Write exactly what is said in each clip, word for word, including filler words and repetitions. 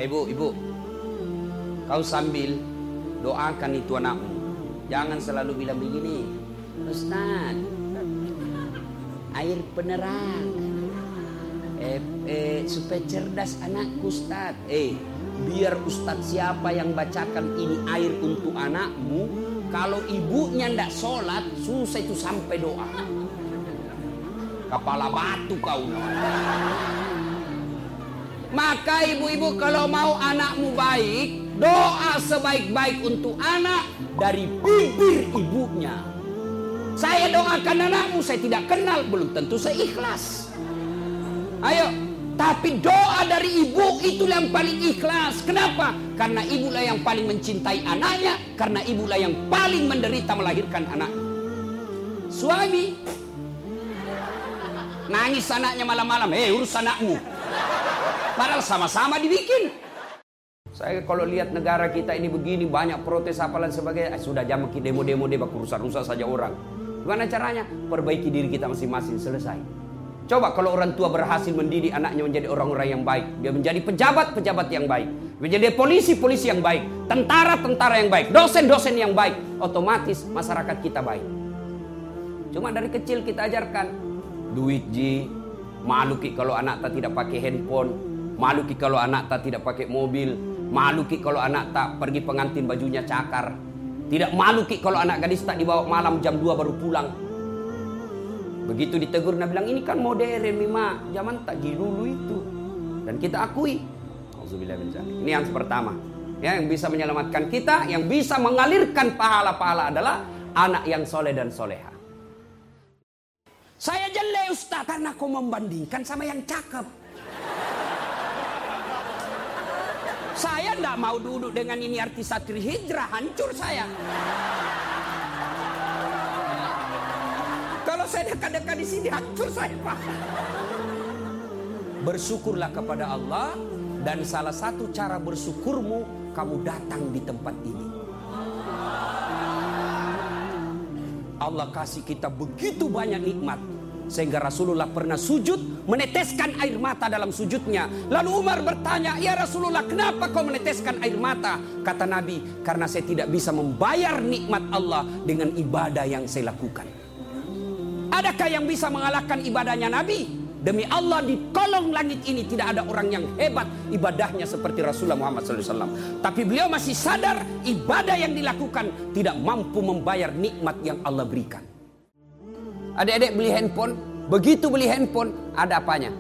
Ibu, ibu, kau sambil doakan itu anakmu. Jangan selalu bilang begini, Ustaz, air penerang, eh, eh, supaya cerdas anakku Ustaz. Eh, biar Ustaz siapa yang bacakan ini air untuk anakmu, kalau ibunya ndak sholat, susah itu sampai doa. Kepala batu kau. Maka ibu-ibu kalau mau anakmu baik, doa sebaik-baik untuk anak dari bibir ibunya. Saya doakan anakmu, saya tidak kenal, belum tentu saya ikhlas. Ayo, tapi doa dari ibu itulah yang paling ikhlas. Kenapa? Karena ibulah yang paling mencintai anaknya, karena ibulah yang paling menderita melahirkan anaknya. Suami nangis anaknya malam-malam, eh urus anakmu. Padahal sama-sama dibikin. Saya kalau lihat negara kita ini begini, banyak protes apalan sebagainya, eh, sudah jam kita demo-demo deh, rusak-rusak saja orang. Gimana caranya? Perbaiki diri kita masing-masing, selesai. Coba kalau orang tua berhasil mendidik anaknya menjadi orang-orang yang baik, dia menjadi pejabat-pejabat yang baik, menjadi polisi-polisi yang baik, tentara-tentara yang baik, dosen-dosen yang baik, otomatis masyarakat kita baik. Cuma dari kecil kita ajarkan duit ji, malu ki kalau anak tak tidak pakai handphone, malu ki kalau anak tak tidak pakai mobil, malu ki kalau anak tak pergi pengantin bajunya cakar, tidak malu ki kalau anak gadis tak dibawa malam jam dua baru pulang. Begitu ditegur, dia bilang ini kan modern Mima, zaman tak dulu itu. Dan kita akui. Ini yang pertama, ya, yang bisa menyelamatkan kita, yang bisa mengalirkan pahala-pahala adalah anak yang soleh dan soleha. Saya jelek Ustaz karena kau membandingkan sama yang cakep. Saya tidak mau duduk dengan ini artis Satri Hijrah, hancur saya. Kalau saya dekat-dekat di sini, hancur saya, Pak. Bersyukurlah kepada Allah, dan salah satu cara bersyukurmu, kamu datang di tempat ini. Allah kasih kita begitu banyak nikmat, sehingga Rasulullah pernah sujud meneteskan air mata dalam sujudnya. Lalu Umar bertanya, ya Rasulullah, kenapa kau meneteskan air mata? Kata Nabi, karena saya tidak bisa membayar nikmat Allah dengan ibadah yang saya lakukan. Adakah yang bisa mengalahkan ibadahnya Nabi? Demi Allah, di kolong langit ini tidak ada orang yang hebat ibadahnya seperti Rasulullah Muhammad shallallahu alaihi wasallam. Tapi beliau masih sadar ibadah yang dilakukan tidak mampu membayar nikmat yang Allah berikan. Adik-adik beli handphone, begitu beli handphone ada apanya?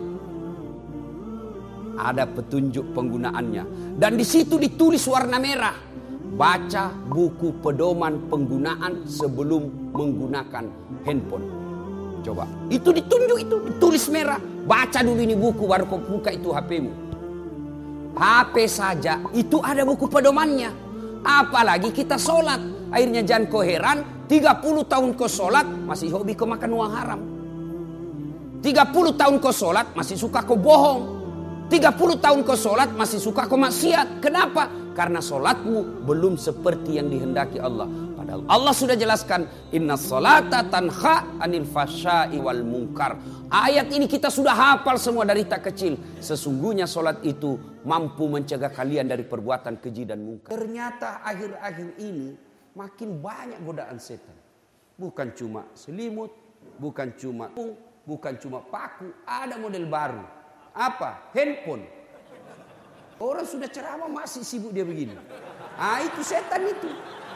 Ada petunjuk penggunaannya, dan di situ ditulis warna merah. Baca buku pedoman penggunaan sebelum menggunakan handphone. Coba, itu ditunjuk, itu ditulis merah. Baca dulu ini buku, baru kau buka itu H P-mu. H P saja itu ada buku pedomannya. Apalagi kita sholat. Akhirnya jangan kau heran, tiga puluh tahun kau sholat masih hobi kau makan uang haram. tiga puluh tahun kau sholat masih suka kau bohong. tiga puluh tahun kau sholat masih suka kau maksiat. Kenapa? Karena sholatmu belum seperti yang dihendaki Allah. Padahal Allah sudah jelaskan, inna sholata tanha anil fasya'i wal munkar. Ayat ini kita sudah hafal semua dari tak kecil. Sesungguhnya sholat itu mampu mencegah kalian dari perbuatan keji dan munkar. Ternyata akhir-akhir ini makin banyak godaan setan. Bukan cuma selimut, bukan cuma bukan cuma paku, ada model baru. Apa? Handphone. Orang sudah ceramah masih sibuk dia begini. Ah, itu setan itu.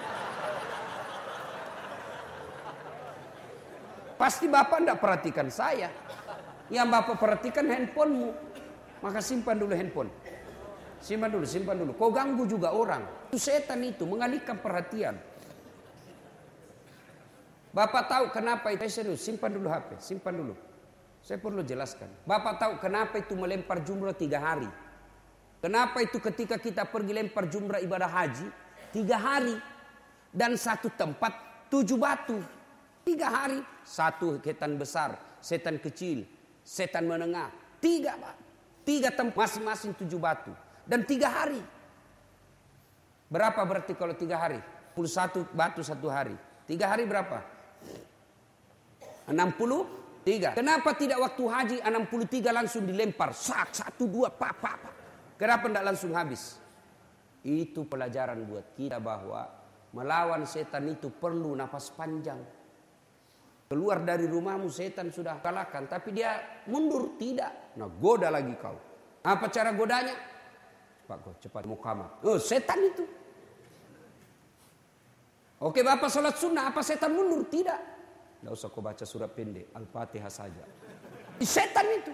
Pasti Bapak tidak perhatikan saya. Yang Bapak perhatikan handphonemu. Maka simpan dulu handphone. Simpan dulu, simpan dulu. Kau ganggu juga orang. Itu setan itu mengalihkan perhatian. Bapak tahu kenapa itu? Serius, simpan dulu H P, simpan dulu. Saya perlu jelaskan. Bapak tahu kenapa itu melempar jumrah tiga hari? Kenapa itu ketika kita pergi lempar jumrah ibadah haji tiga hari dan satu tempat tujuh batu? Tiga hari, satu setan besar, setan kecil, setan menengah, tiga tiga tempat masing-masing tujuh batu dan tiga hari. Berapa berarti kalau tiga hari? enam puluh satu batu satu hari. Tiga hari berapa? enam puluh tiga. Kenapa tidak waktu haji enam puluh tiga langsung dilempar? Sak, satu, dua, pak, pak, pak. Kenapa tidak langsung habis? Itu pelajaran buat kita bahwa melawan setan itu perlu nafas panjang. Keluar dari rumahmu setan sudah kalahkan, tapi dia mundur tidak. Nah, goda lagi kau. Apa cara godanya? Cepat kau, cepat mau kamar. Oh, setan itu. Oke, Bapak sholat sunnah, apa setan mundur? Tidak. Tidak usah kau baca surat pendek, Al-Fatihah saja. Setan itu.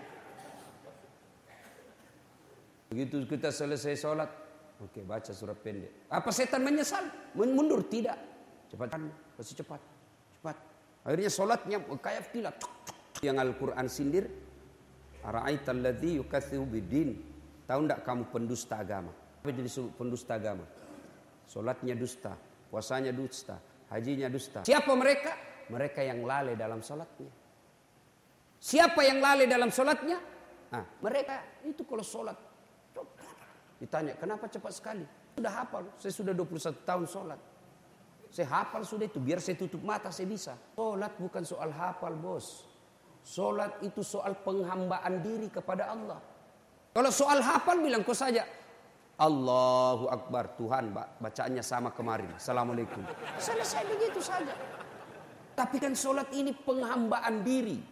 Begitu kita selesai sholat, oke, baca surat pendek. Apa setan menyesal? Mundur? Tidak. Cepat, pasti cepat, cepat. Akhirnya sholatnya kayak tilat. Yang Al-Quran sindir, ara'aital ladzi yukatsibu biddin. Tahu enggak kamu pendusta agama? Apa jadi pendusta agama? Sholatnya dusta, puasanya dusta, hajinya dusta. Siapa mereka? Mereka yang lalai dalam sholatnya. Siapa yang lalai dalam sholatnya? Nah, mereka itu kalau sholat. Ditanya, kenapa cepat sekali? Sudah hafal, saya sudah dua puluh satu tahun sholat. Saya hafal sudah itu, biar saya tutup mata saya bisa. Sholat bukan soal hafal, bos. Sholat itu soal penghambaan diri kepada Allah. Kalau soal hafal bilang kau saja, Allahu Akbar, Tuhan, bacaannya sama kemarin. Assalamualaikum. Selesai begitu saja. Tapi kan sholat ini penghambaan diri.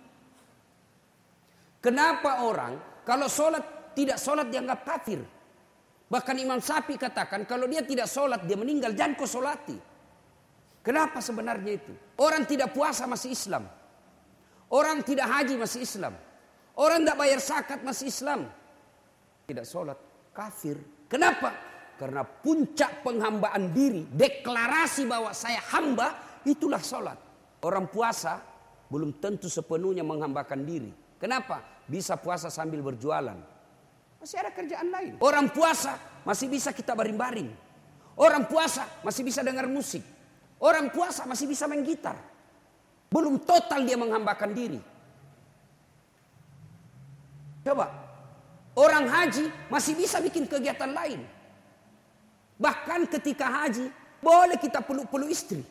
Kenapa orang kalau sholat tidak sholat dianggap kafir? Bahkan Imam Syafi'i katakan kalau dia tidak sholat dia meninggal, jangan kau sholati. Kenapa sebenarnya itu? Orang tidak puasa masih Islam. Orang tidak haji masih Islam. Orang tidak bayar zakat masih Islam. Tidak sholat, kafir. Kenapa? Karena puncak penghambaan diri, deklarasi bahwa saya hamba, itulah sholat. Orang puasa belum tentu sepenuhnya menghambakan diri. Kenapa? Bisa puasa sambil berjualan. Masih ada kerjaan lain. Orang puasa masih bisa kita baring-baring. Orang puasa masih bisa dengar musik. Orang puasa masih bisa main gitar. Belum total dia menghambakan diri. Coba. Orang haji masih bisa bikin kegiatan lain. Bahkan ketika haji boleh kita peluk-peluk istri.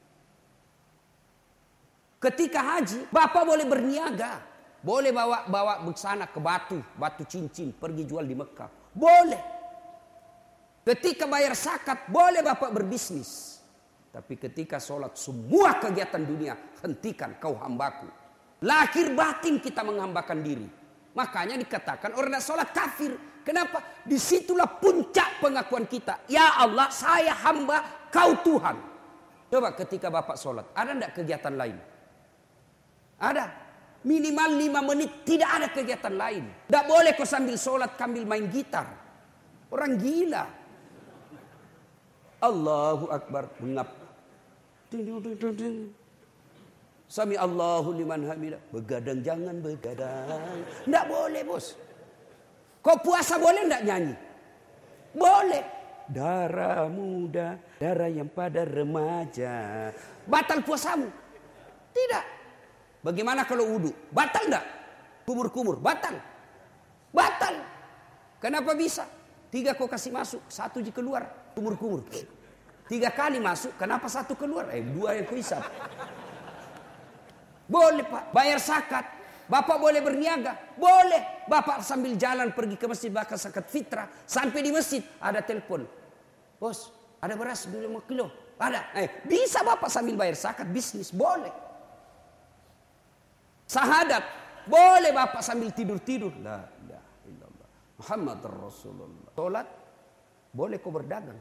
Ketika haji bapak boleh berniaga. Boleh bawa bawa busana ke batu, batu cincin, pergi jual di Mekah. Boleh. Ketika bayar zakat, boleh bapak berbisnis. Tapi ketika sholat, semua kegiatan dunia, hentikan kau hambaku. Lahir batin kita menghambakan diri. Makanya dikatakan orang yang sholat kafir. Kenapa? Disitulah puncak pengakuan kita. Ya Allah, saya hamba, kau Tuhan. Coba ketika bapak sholat, ada enggak kegiatan lain? Ada. Minimal lima menit tidak ada kegiatan lain. Tidak boleh kau sambil sholat sambil main gitar. Orang gila. Allahu Akbar. Mengap. Sami Allahu liman hamidah. Begadang jangan begadang. Tidak boleh bos. Kau puasa boleh tidak nyanyi? Boleh. Darah muda, darah yang pada remaja. Batal puasamu? Tidak. Bagaimana kalau wudhu? Batal enggak? Kumur-kumur, batal. Batal. Kenapa bisa? Tiga kau kasih masuk, satu je keluar. Kumur-kumur. Tiga kali masuk, kenapa satu keluar? Eh, dua yang kuisap. Boleh pak, bayar zakat. Bapak boleh berniaga? Boleh. Bapak sambil jalan pergi ke masjid bakal zakat fitrah. Sampai di masjid ada telepon. Bos, ada beras lima kilo. Ada. Eh, bisa bapak sambil bayar zakat, bisnis. Boleh. Sahadat, boleh bapak sambil tidur-tidur. La ilaha illallah. Muhammad Rasulullah. Salat, boleh kau berdagang.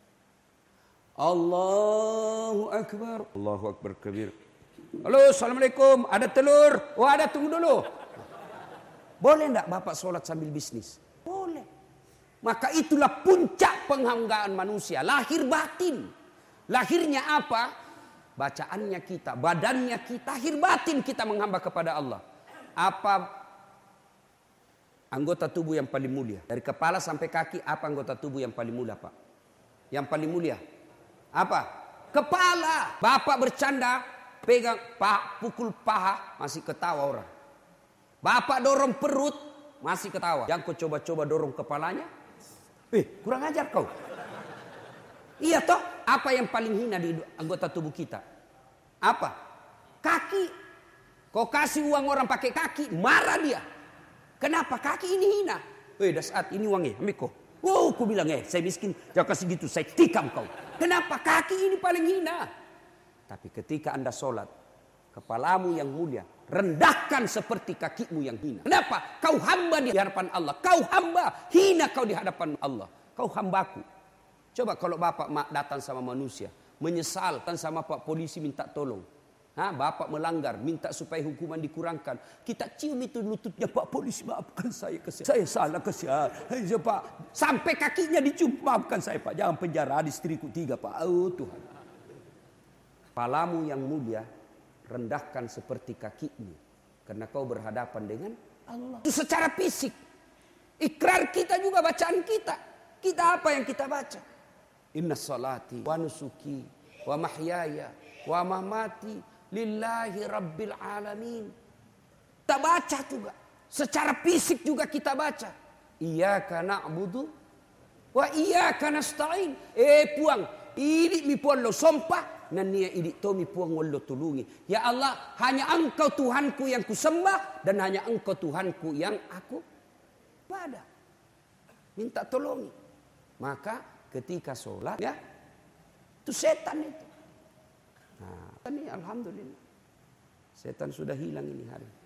Allahu Akbar. Allahu Akbar kabir. Halo, Assalamualaikum. Ada telur? Oh ada, tunggu dulu. Boleh enggak bapak salat sambil bisnis? Boleh. Maka itulah puncak penghambaan manusia. Lahir batin. Lahirnya apa? Bacaannya kita, badannya kita, lahir batin kita menghamba kepada Allah. Apa anggota tubuh yang paling mulia? Dari kepala sampai kaki, apa anggota tubuh yang paling mulia, Pak? Yang paling mulia? Apa? Kepala. Bapak bercanda, pegang, pak, pukul paha, masih ketawa orang. Bapak dorong perut, masih ketawa. Yang kau coba-coba dorong kepalanya, eh kurang ajar kau. Iya toh, apa yang paling hina di anggota tubuh kita? Apa? Kaki. Kau kasih uang orang pakai kaki, marah dia. Kenapa? Kaki ini hina. Eh, dah saat ini uangnya, ambil kau. Oh, aku bilang, eh, saya miskin, jangan kasih gitu, saya tikam kau. Kenapa? Kaki ini paling hina. Tapi ketika Anda sholat, kepalamu yang mulia, rendahkan seperti kakimu yang hina. Kenapa? Kau hamba di hadapan Allah. Kau hamba, hina kau di hadapan Allah. Kau hambaku. Coba kalau bapak mak datang sama manusia, menyesal, datang sama pak polisi minta tolong. Ha, bapak melanggar, minta supaya hukuman dikurangkan. Kita cium itu lututnya, Pak Polisi maafkan saya, kesian. Saya salah, kesian. Hei, Pak, sampai kakinya dicium, maafkan saya Pak. Jangan penjara di istriku tiga Pak. Oh Tuhan. Kepalamu yang mulia, rendahkan seperti kakimu. Karena kau berhadapan dengan Allah. Itu secara fisik. Ikrar kita juga bacaan kita. Kita apa yang kita baca? Inna salati wa nusuki wa mahyaya wa mamati lillahi rabbil alamin. Kita baca juga. Secara fisik juga kita baca. Iyyaka na'budu wa iyyaka nasta'in. Eh puang, ini mi puang lo sompah, nan nia ini to mi puang lo tulungi. Ya Allah, hanya Engkau Tuhanku yang kusembah dan hanya Engkau Tuhanku yang aku pada. Minta tolongi. Maka ketika sholat ya, itu setan itu. Nah, ini alhamdulillah setan sudah hilang ini hari.